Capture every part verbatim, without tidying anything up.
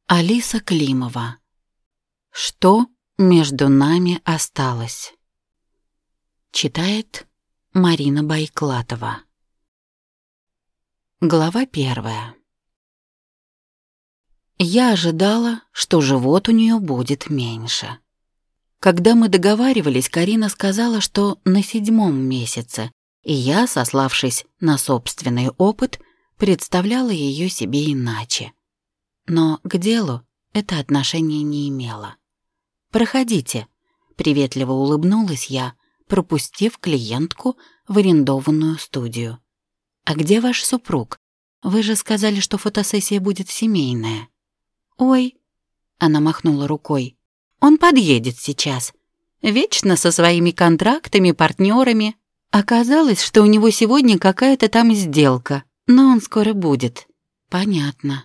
Алиса Климова. Что между нами осталось? Читает Марина Байклатова. Глава первая. Я ожидала, что живот у нее будет меньше. Когда мы договаривались, Карина сказала, что на седьмом месяце, и я, сославшись на собственный опыт, представляла ее себе иначе. Но к делу это отношение не имело. «Проходите», — приветливо улыбнулась я, пропустив клиентку в арендованную студию. «А где ваш супруг? Вы же сказали, что фотосессия будет семейная». «Ой», — она махнула рукой, — «он подъедет сейчас. Вечно со своими контрактами, партнерами. Оказалось, что у него сегодня какая-то там сделка, но он скоро будет». «Понятно».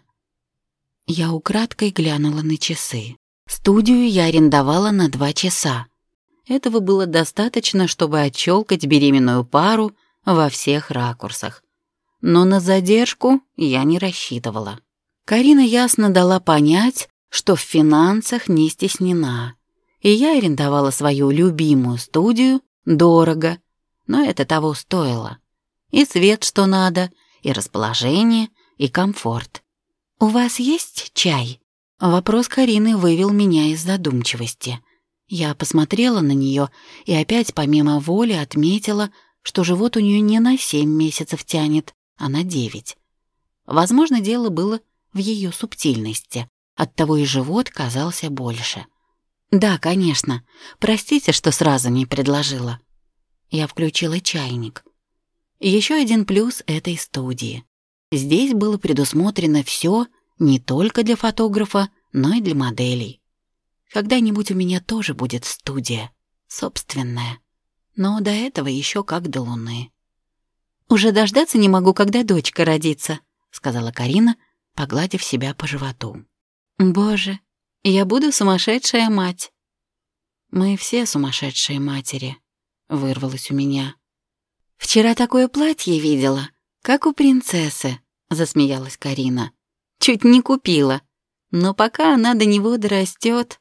Я украдкой глянула на часы. Студию я арендовала на два часа. Этого было достаточно, чтобы отщелкать беременную пару во всех ракурсах. Но на задержку я не рассчитывала. Карина ясно дала понять, что в финансах не стеснена, и я арендовала свою любимую студию дорого, но это того стоило. И свет, что надо, и расположение, и комфорт. «У вас есть чай?» Вопрос Карины вывел меня из задумчивости. Я посмотрела на нее и опять помимо воли отметила, что живот у нее не на семь месяцев тянет, а на девять. Возможно, дело было в ее субтильности, оттого и живот казался больше. «Да, конечно. Простите, что сразу не предложила». Я включила чайник. Еще один плюс этой студии. Здесь было предусмотрено все не только для фотографа, но и для моделей. Когда-нибудь у меня тоже будет студия, собственная. Но до этого еще как до луны. «Уже дождаться не могу, когда дочка родится», — сказала Карина, погладив себя по животу. «Боже, я буду сумасшедшая мать». «Мы все сумасшедшие матери», — вырвалось у меня. «Вчера такое платье видела, как у принцессы», — засмеялась Карина. «Чуть не купила. Но пока она до него дорастет».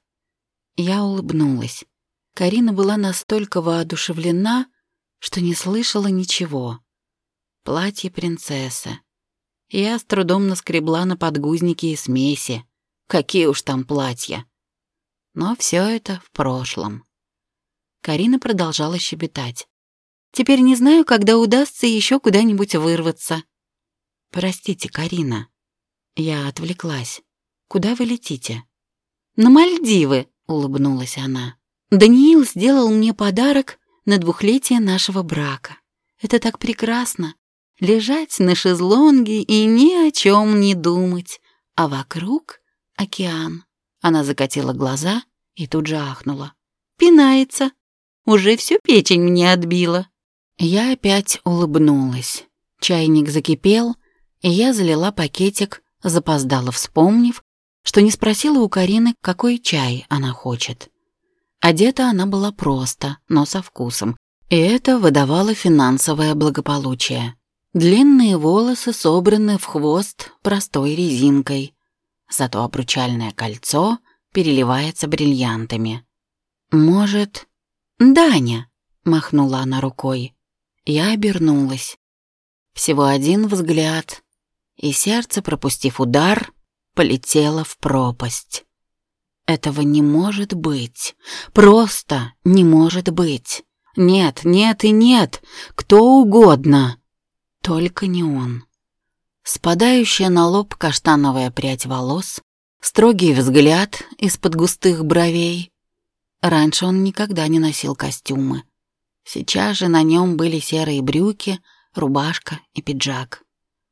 Я улыбнулась. Карина была настолько воодушевлена, что не слышала ничего. Платье принцессы. Я с трудом наскребла на подгузники и смеси. Какие уж там платья. Но все это в прошлом. Карина продолжала щебетать. «Теперь не знаю, когда удастся еще куда-нибудь вырваться». «Простите, Карина». Я отвлеклась. «Куда вы летите?» «На Мальдивы», — улыбнулась она. «Даниил сделал мне подарок на двухлетие нашего брака. Это так прекрасно. Лежать на шезлонге и ни о чем не думать. А вокруг океан». Она закатила глаза и тут же ахнула. «Пинается. Уже всю печень мне отбила». Я опять улыбнулась. Чайник закипел, и я залила пакетик, запоздала, вспомнив, что не спросила у Карины, какой чай она хочет. Одета она была просто, но со вкусом, и это выдавало финансовое благополучие. Длинные волосы собраны в хвост простой резинкой, зато обручальное кольцо переливается бриллиантами. «Может, Даня?» — махнула она рукой. Я обернулась. Всего один взгляд, и сердце, пропустив удар, полетело в пропасть. Этого не может быть. Просто не может быть. Нет, нет и нет. Кто угодно. Только не он. Спадающая на лоб каштановая прядь волос, строгий взгляд из-под густых бровей. Раньше он никогда не носил костюмы. Сейчас же на нем были серые брюки, рубашка и пиджак.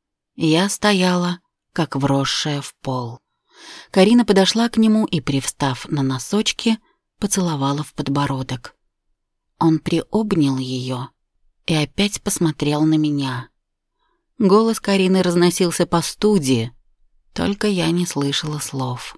Я стояла, как вросшая в пол. Карина подошла к нему и, привстав на носочки, поцеловала в подбородок. Он приобнял ее и опять посмотрел на меня. Голос Карины разносился по студии, только я не слышала слов.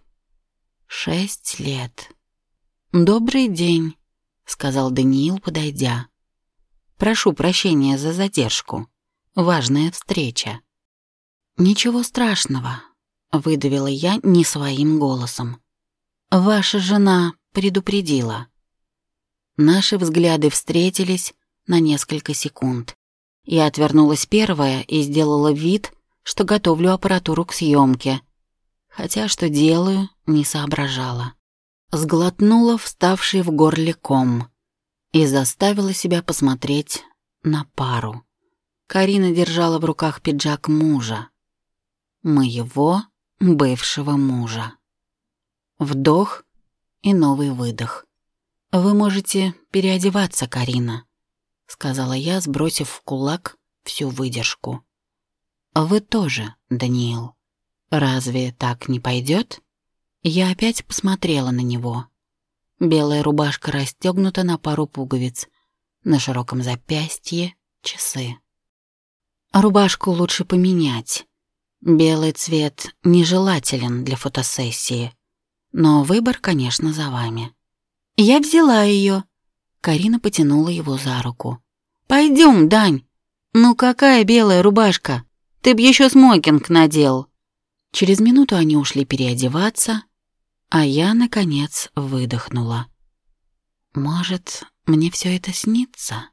Шесть лет. «Добрый день», — сказал Даниил, подойдя. «Прошу прощения за задержку. Важная встреча». «Ничего страшного», выдавила я не своим голосом. «Ваша жена предупредила». Наши взгляды встретились на несколько секунд. Я отвернулась первая и сделала вид, что готовлю аппаратуру к съемке, хотя что делаю, не соображала. Сглотнула вставший в горле ком и заставила себя посмотреть на пару. Карина держала в руках пиджак мужа. Моего бывшего мужа. Вдох и новый выдох. «Вы можете переодеваться, Карина», — сказала я, сбросив в кулак всю выдержку. «Вы тоже, Даниил. Разве так не пойдет?» Я опять посмотрела на него. Белая рубашка расстегнута на пару пуговиц. На широком запястье часы. Рубашку лучше поменять. Белый цвет нежелателен для фотосессии. Но выбор, конечно, за вами. Я взяла ее. Карина потянула его за руку. «Пойдем, Дань. Ну какая белая рубашка? Ты б еще смокинг надел». Через минуту они ушли переодеваться, а я, наконец, выдохнула. Может, мне все это снится?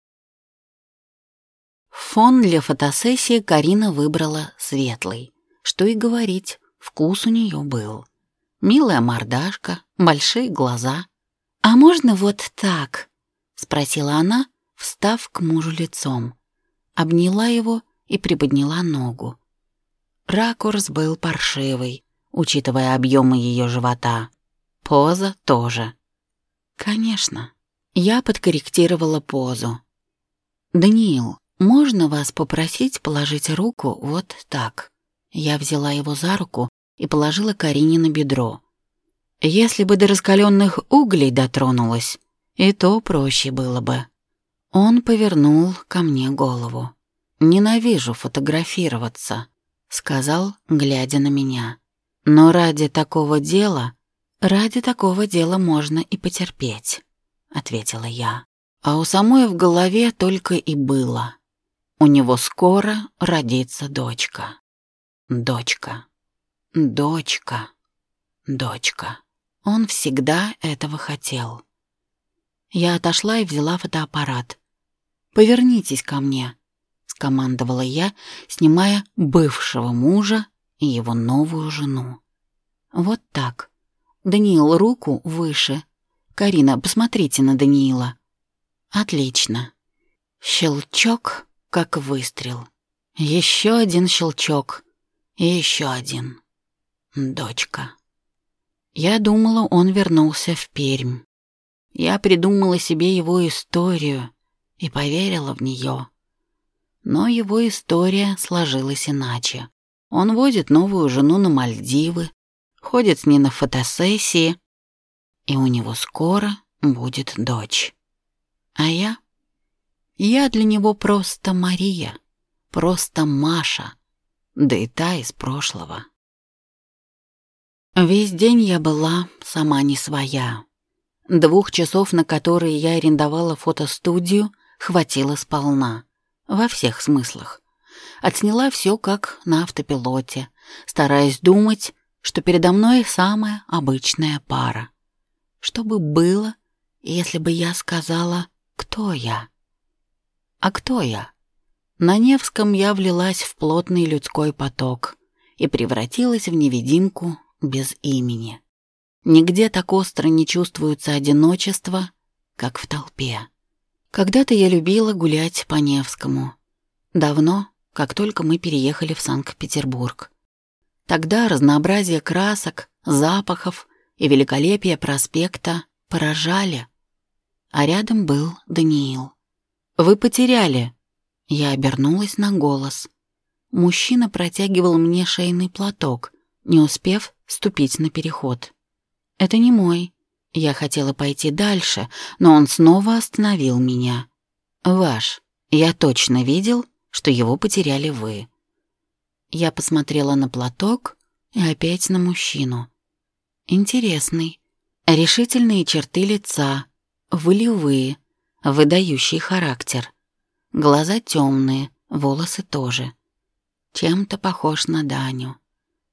Фон для фотосессии Карина выбрала светлый. Что и говорить, вкус у нее был. Милая мордашка, большие глаза. «А можно вот так?» — спросила она, встав к мужу лицом. Обняла его и приподняла ногу. Ракурс был паршивый, учитывая объемы ее живота. Поза тоже. Конечно, я подкорректировала позу. «Даниил, можно вас попросить положить руку вот так?» Я взяла его за руку и положила Карине на бедро. Если бы до раскаленных углей дотронулась, и то проще было бы. Он повернул ко мне голову. «Ненавижу фотографироваться», — сказал, глядя на меня. «Но ради такого дела, ради такого дела можно и потерпеть», — ответила я. А у самой в голове только и было. У него скоро родится дочка. Дочка. Дочка. Дочка. Он всегда этого хотел. Я отошла и взяла фотоаппарат. «Повернитесь ко мне», — скомандовала я, снимая бывшего мужа и его новую жену. «Вот так. Даниил, руку выше. Карина, посмотрите на Даниила». «Отлично». Щелчок, как выстрел. Еще один щелчок. И еще один. Дочка. Я думала, он вернулся в Пермь. Я придумала себе его историю и поверила в нее. Но его история сложилась иначе. Он водит новую жену на Мальдивы, ходит с ней на фотосессии, и у него скоро будет дочь. А я? Я для него просто Мария, просто Маша, да и та из прошлого. Весь день я была сама не своя. Двух часов, на которые я арендовала фотостудию, хватило сполна. Во всех смыслах. Отсняла все как на автопилоте, стараясь думать, что передо мной самая обычная пара. Что бы было, если бы я сказала, кто я? А кто я? На Невском я влилась в плотный людской поток и превратилась в невидимку без имени. Нигде так остро не чувствуется одиночество, как в толпе. Когда-то я любила гулять по Невскому. Давно, как только мы переехали в Санкт-Петербург. Тогда разнообразие красок, запахов и великолепие проспекта поражали. А рядом был Даниил. «Вы потеряли». Я обернулась на голос. Мужчина протягивал мне шейный платок, не успев ступить на переход. «Это не мой». Я хотела пойти дальше, но он снова остановил меня. «Ваш. Я точно видел, что его потеряли вы». Я посмотрела на платок и опять на мужчину. Интересный. Решительные черты лица, волевые, выдающий характер. Глаза темные, волосы тоже. Чем-то похож на Даню.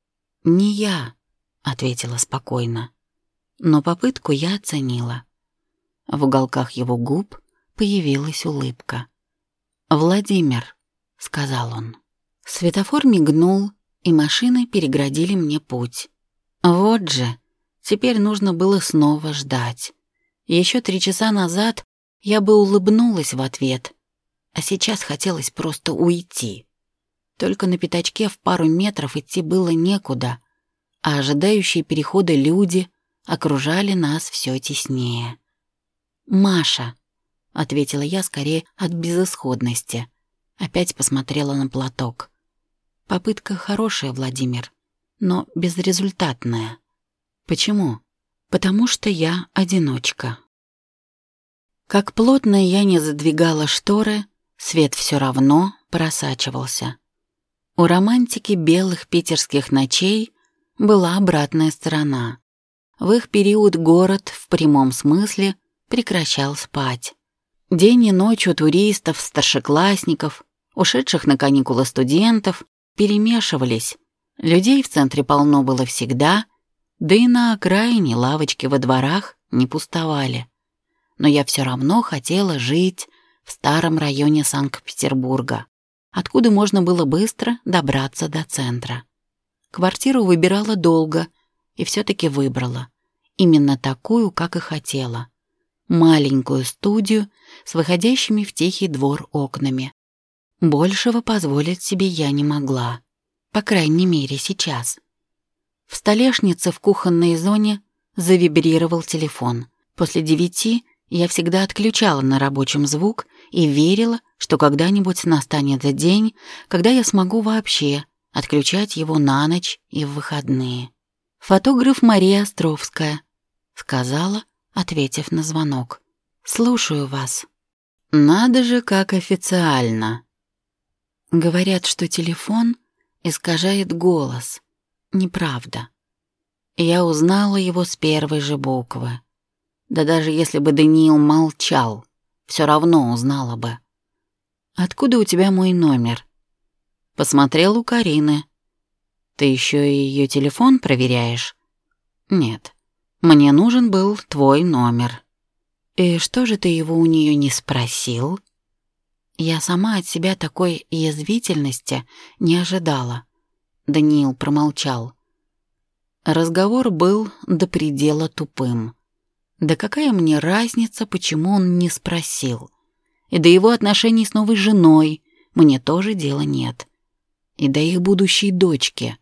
«Не я», — ответила спокойно. Но попытку я оценила. В уголках его губ появилась улыбка. «Владимир», — сказал он. Светофор мигнул, и машины переградили мне путь. Вот же, теперь нужно было снова ждать. Еще три часа назад я бы улыбнулась в ответ, а сейчас хотелось просто уйти. Только на пятачке в пару метров идти было некуда, а ожидающие перехода люди окружали нас все теснее. «Маша», — ответила я скорее от безысходности, опять посмотрела на платок. «Попытка хорошая, Владимир, но безрезультатная. Почему? Потому что я одиночка». Как плотно я не задвигала шторы, свет все равно просачивался. У романтики белых питерских ночей была обратная сторона. В их период город в прямом смысле прекращал спать. День и ночь у туристов, старшеклассников, ушедших на каникулы студентов перемешивались. Людей в центре полно было всегда, да и на окраине лавочки во дворах не пустовали. Но я все равно хотела жить в старом районе Санкт-Петербурга, откуда можно было быстро добраться до центра. Квартиру выбирала долго и все-таки выбрала. Именно такую, как и хотела. Маленькую студию с выходящими в тихий двор окнами. Большего позволить себе я не могла. По крайней мере, сейчас. В столешнице в кухонной зоне завибрировал телефон. После девяти я всегда отключала на рабочем звук и верила, что когда-нибудь настанет день, когда я смогу вообще отключать его на ночь и в выходные. «Фотограф Мария Островская», — сказала, ответив на звонок. «Слушаю вас». «Надо же, как официально». Говорят, что телефон искажает голос. Неправда. Я узнала его с первой же буквы. Да даже если бы Даниил молчал, все равно узнала бы. «Откуда у тебя мой номер?» «Посмотрел у Карины». «Ты еще и ее телефон проверяешь?» «Нет, мне нужен был твой номер». «И что же ты его у нее не спросил?» Я сама от себя такой язвительности не ожидала. Даниил промолчал. Разговор был до предела тупым. Да какая мне разница, почему он не спросил? И до его отношений с новой женой мне тоже дела нет. И до их будущей дочки.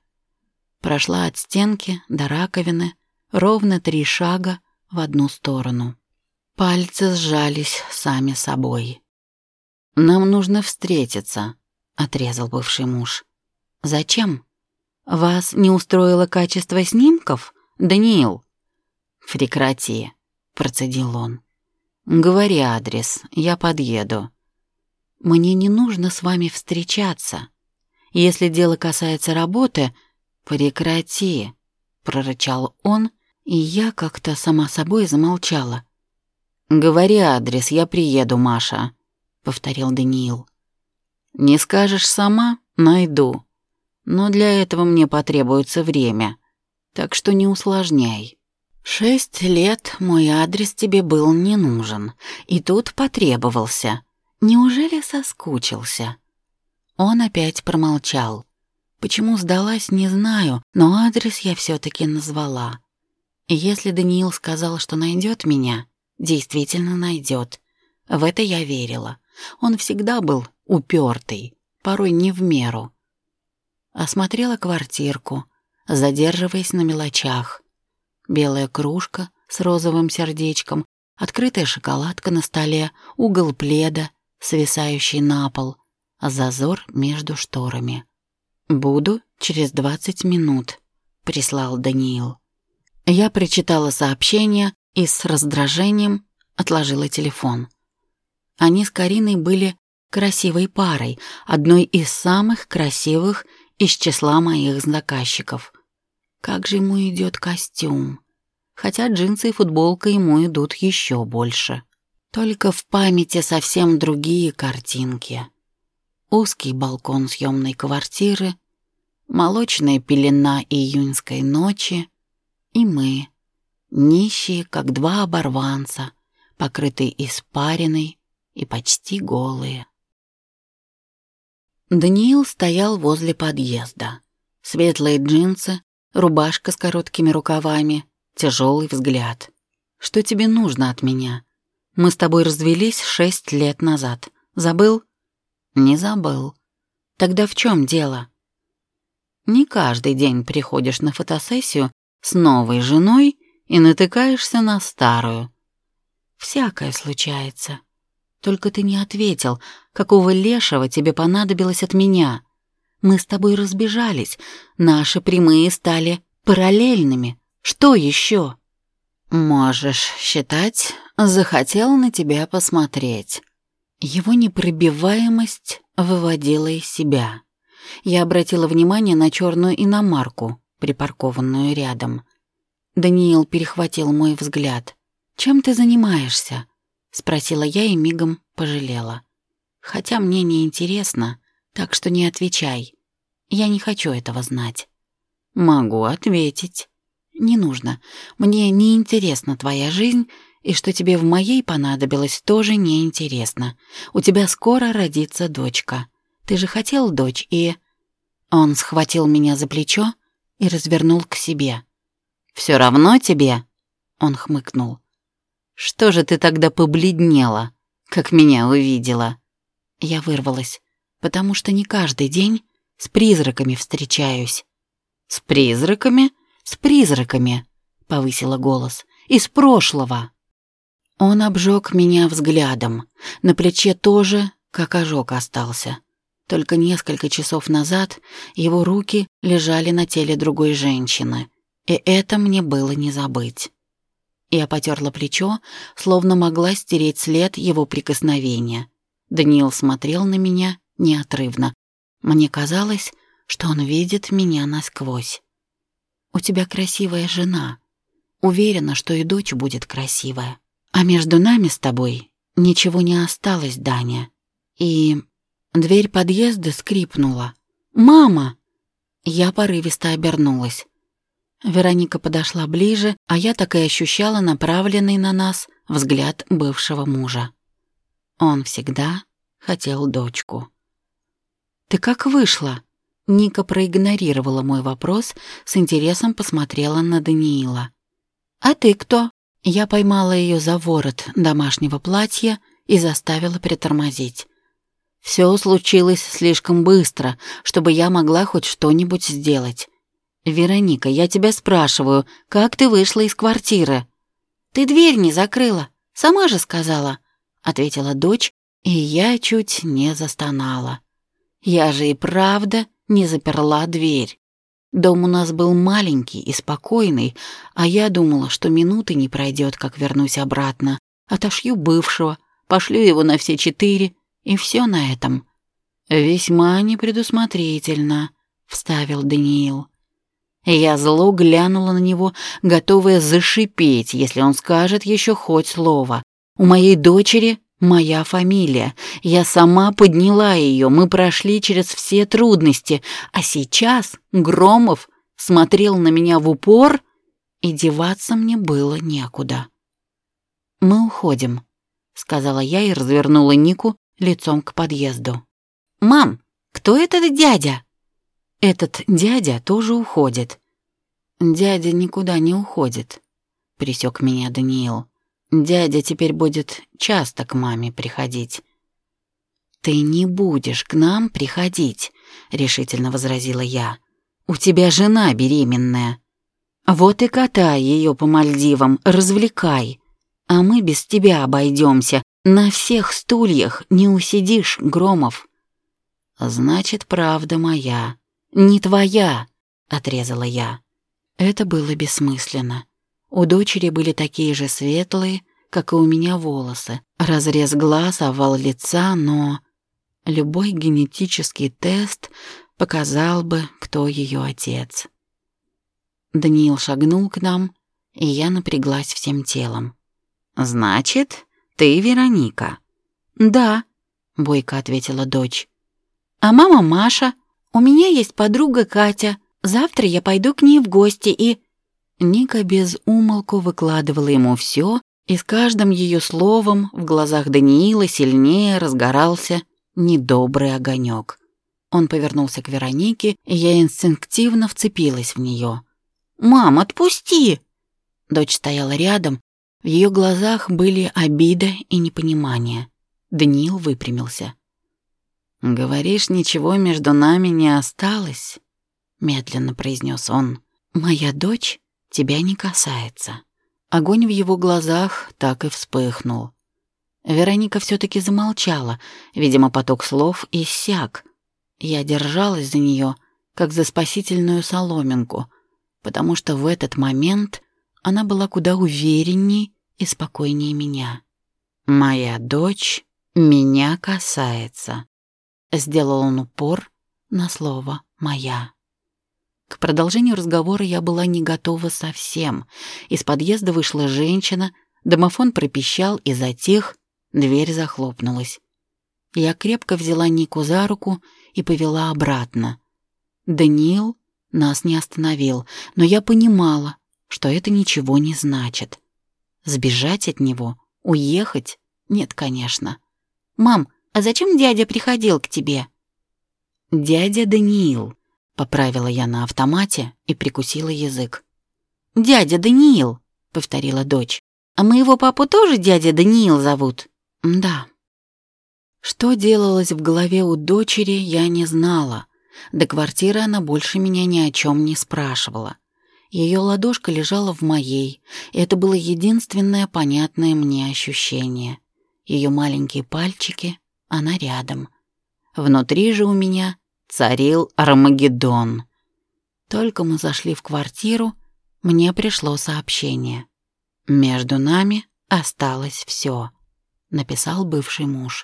Прошла от стенки до раковины ровно три шага в одну сторону. Пальцы сжались сами собой. «Нам нужно встретиться», — отрезал бывший муж. «Зачем? Вас не устроило качество снимков, Даниил?» «Прекрати», — процедил он. «Говори адрес, я подъеду». «Мне не нужно с вами встречаться. Если дело касается работы...» «Прекрати», — прорычал он, и я как-то сама собой замолчала. «Говори адрес, я приеду, Маша», — повторил Даниил. «Не скажешь сама — найду. Но для этого мне потребуется время, так что не усложняй. Шесть лет мой адрес тебе был не нужен, и тут потребовался. Неужели соскучился?» Он опять промолчал. Почему сдалась, не знаю, но адрес я все-таки назвала. И если Даниил сказал, что найдет меня, действительно найдет. В это я верила. Он всегда был упертый, порой не в меру. Осмотрела квартирку, задерживаясь на мелочах. Белая кружка с розовым сердечком, открытая шоколадка на столе, угол пледа, свисающий на пол, зазор между шторами. «Буду через двадцать минут», — прислал Даниил. Я прочитала сообщение и с раздражением отложила телефон. Они с Кариной были красивой парой, одной из самых красивых из числа моих заказчиков. Как же ему идет костюм. Хотя джинсы и футболка ему идут еще больше. Только в памяти совсем другие картинки. Узкий балкон съемной квартиры, молочная пелена июньской ночи, и мы, нищие, как два оборванца, покрытые испариной и почти голые. Даниил стоял возле подъезда. Светлые джинсы, рубашка с короткими рукавами, тяжелый взгляд. «Что тебе нужно от меня? Мы с тобой развелись шесть лет назад. Забыл?» «Не забыл. Тогда в чем дело?» «Не каждый день приходишь на фотосессию с новой женой и натыкаешься на старую. Всякое случается. Только ты не ответил, какого лешего тебе понадобилось от меня. Мы с тобой разбежались, наши прямые стали параллельными. Что еще?» «Можешь считать, захотел на тебя посмотреть». Его непробиваемость выводила из себя. Я обратила внимание на черную иномарку, припаркованную рядом. Даниил перехватил мой взгляд. «Чем ты занимаешься?» — спросила я и мигом пожалела. «Хотя мне не интересно, так что не отвечай. Я не хочу этого знать». «Могу ответить». «Не нужно. Мне не интересна твоя жизнь, и что тебе в моей понадобилось, тоже не интересно. У тебя скоро родится дочка. Ты же хотел дочь, и...» Он схватил меня за плечо и развернул к себе. «Все равно тебе?» Он хмыкнул. «Что же ты тогда побледнела, как меня увидела?» Я вырвалась, потому что не каждый день с призраками встречаюсь. «С призраками? С призраками!» — повысила голос. «Из прошлого!» Он обжег меня взглядом. На плече тоже, как ожог, остался. Только несколько часов назад его руки лежали на теле другой женщины, и это мне было не забыть. Я потерла плечо, словно могла стереть след его прикосновения. Даниил смотрел на меня неотрывно. Мне казалось, что он видит меня насквозь. «У тебя красивая жена. Уверена, что и дочь будет красивая. А между нами с тобой ничего не осталось, Даня». И дверь подъезда скрипнула. «Мама!» Я порывисто обернулась. Вероника подошла ближе, а я так и ощущала направленный на нас взгляд бывшего мужа. Он всегда хотел дочку. «Ты как вышла?» Ника проигнорировала мой вопрос, с интересом посмотрела на Даниила. «А ты кто?» Я поймала ее за ворот домашнего платья и заставила притормозить. Все случилось слишком быстро, чтобы я могла хоть что-нибудь сделать. «Вероника, я тебя спрашиваю, как ты вышла из квартиры?» «Ты дверь не закрыла, сама же сказала», — ответила дочь, и я чуть не застонала. Я же и правда не заперла дверь. Дом у нас был маленький и спокойный, а я думала, что минуты не пройдет, как вернусь обратно. Отошью бывшего, пошлю его на все четыре, и все на этом. «Весьма непредусмотрительно», — вставил Даниил. Я зло глянула на него, готовая зашипеть, если он скажет еще хоть слово. «У моей дочери моя фамилия. Я сама подняла ее, мы прошли через все трудности, а сейчас Громов смотрел на меня в упор, и деваться мне было некуда». «Мы уходим», — сказала я и развернула Нику лицом к подъезду. «Мам, кто этот дядя?» «Этот дядя тоже уходит». «Дядя никуда не уходит», — пресек меня Даниил. «Дядя теперь будет часто к маме приходить». «Ты не будешь к нам приходить», — решительно возразила я. «У тебя жена беременная. Вот и катай ее по Мальдивам, развлекай. А мы без тебя обойдемся. На всех стульях не усидишь, Громов». «Значит, правда моя. Не твоя», — отрезала я. Это было бессмысленно. У дочери были такие же светлые, как и у меня волосы, разрез глаз, овал лица, но любой генетический тест показал бы, кто ее отец. Даниил шагнул к нам, и я напряглась всем телом. «Значит, ты Вероника?» «Да», — бойко ответила дочь. «А мама Маша, У меня есть подруга Катя. Завтра я пойду к ней в гости и...» Ника без умолку выкладывала ему все, и с каждым ее словом в глазах Даниила сильнее разгорался недобрый огонек. Он повернулся к Веронике, и я инстинктивно вцепилась в нее. «Мам, отпусти!» Дочь стояла рядом, в ее глазах были обида и непонимание. Даниил выпрямился. «Говоришь, ничего между нами не осталось?» — медленно произнес он. «Моя дочь тебя не касается». Огонь в его глазах так и вспыхнул. Вероника все-таки замолчала, видимо, поток слов иссяк. Я держалась за нее, как за спасительную соломинку, потому что в этот момент она была куда уверенней и спокойнее меня. «Моя дочь меня касается», — сделал он упор на слово «моя». К продолжению разговора я была не готова совсем. Из подъезда вышла женщина, домофон пропищал и затих, дверь захлопнулась. Я крепко взяла Нику за руку и повела обратно. Даниил нас не остановил, но я понимала, что это ничего не значит. Сбежать от него, уехать? Нет, конечно. «Мам, а зачем дядя приходил к тебе?» «Дядя Даниил», — поправила я на автомате и прикусила язык. «Дядя Даниил», — повторила дочь. «А моего папу тоже дядя Даниил зовут?» «Да». Что делалось в голове у дочери, я не знала. До квартиры она больше меня ни о чем не спрашивала. Ее ладошка лежала в моей, и это было единственное понятное мне ощущение. Ее маленькие пальчики, она рядом. Внутри же у меня царил Армагеддон. Только мы зашли в квартиру, мне пришло сообщение. «Между нами осталось все», — написал бывший муж.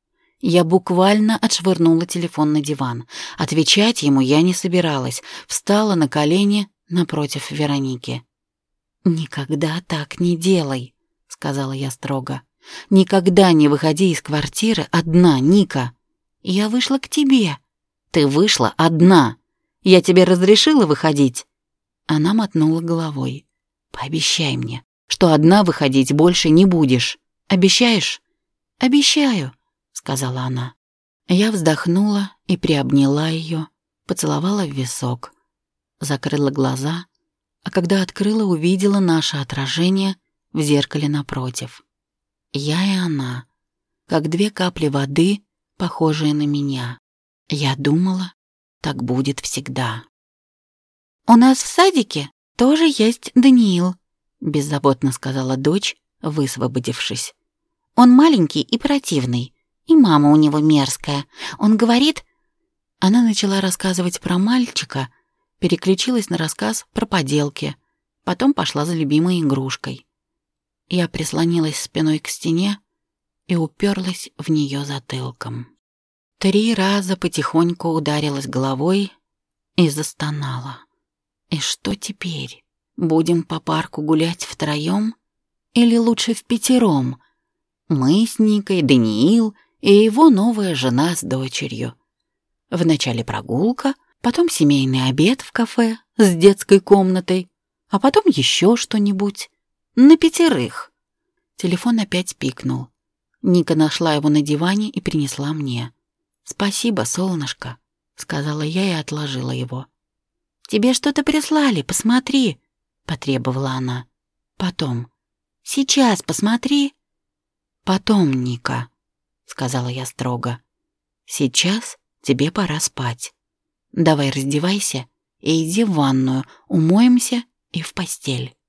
Я буквально отшвырнула телефон на диван. Отвечать ему я не собиралась, встала на колени напротив Вероники. «Никогда так не делай», — сказала я строго. «Никогда не выходи из квартиры одна, Ника. Я вышла к тебе. Ты вышла одна. Я тебе разрешила выходить?» Она мотнула головой. «Пообещай мне, что одна выходить больше не будешь. Обещаешь?» «Обещаю», — сказала она. Я вздохнула и приобняла ее, поцеловала в висок. Закрыла глаза, а когда открыла, увидела наше отражение в зеркале напротив. Я и она, как две капли воды, похожие на меня. Я думала, так будет всегда. «У нас в садике тоже есть Даниил», — беззаботно сказала дочь, высвободившись. «Он маленький и противный, и мама у него мерзкая. Он говорит...» Она начала рассказывать про мальчика, переключилась на рассказ про поделки, потом пошла за любимой игрушкой. Я прислонилась спиной к стене и уперлась в нее затылком. Три раза потихоньку ударилась головой и застонала. И что теперь? Будем по парку гулять втроем? Или лучше впятером? Мы с Никой, Даниил и его новая жена с дочерью. Вначале прогулка, потом семейный обед в кафе с детской комнатой, а потом еще что-нибудь. На пятерых. Телефон опять пикнул. Ника нашла его на диване и принесла мне. «Спасибо, солнышко», — сказала я и отложила его. «Тебе что-то прислали, посмотри», — потребовала она. «Потом». «Сейчас посмотри». «Потом, Ника», — сказала я строго. «Сейчас тебе пора спать. Давай раздевайся и иди в ванную, умоемся и в постель».